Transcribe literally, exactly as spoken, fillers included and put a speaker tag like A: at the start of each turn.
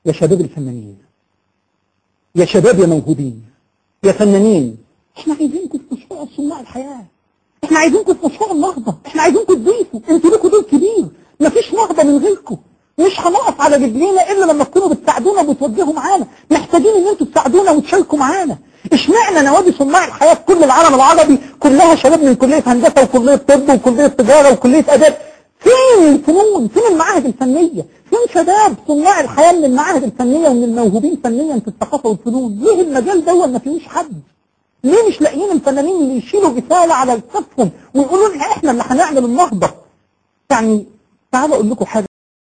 A: يا شباب الفنانين، يا شباب يا موهوبين، يا فنانين، احنا عايزينكم في مشروع صناع الحياة، احنا عايزينكم في مشروع النهضة، احنا عايزينكم تضيفوا، انتوا لكم دور كبير، مفيش نهضة من غيركم، مش هنقف على رجلينا الا لما تكونوا بتساعدونا وبتوجهوا معانا، محتاجين ان انتوا تساعدونا وتشاركوا معانا. اشمعنى نوادي صناع الحياة في كل العالم العربي كلها شباب من كلية هندسة وكلية طب وكلية تجارة وكلية اداب؟ فين الفنون؟ فين المعاهد الفنية؟ فين شباب صناع الحياة من المعاهد الفنية ومن الموهوبين فنيا في الثقافة والفنون؟ ليه المجال ده ما فيهوش حد؟ ليه مش لاقيين الفنانين اللي يشيلوا رسالة على كتفهم ويقولوا لنا احنا اللي هنعمل النهضة؟ يعني تعالوا اقول لكم حاجة.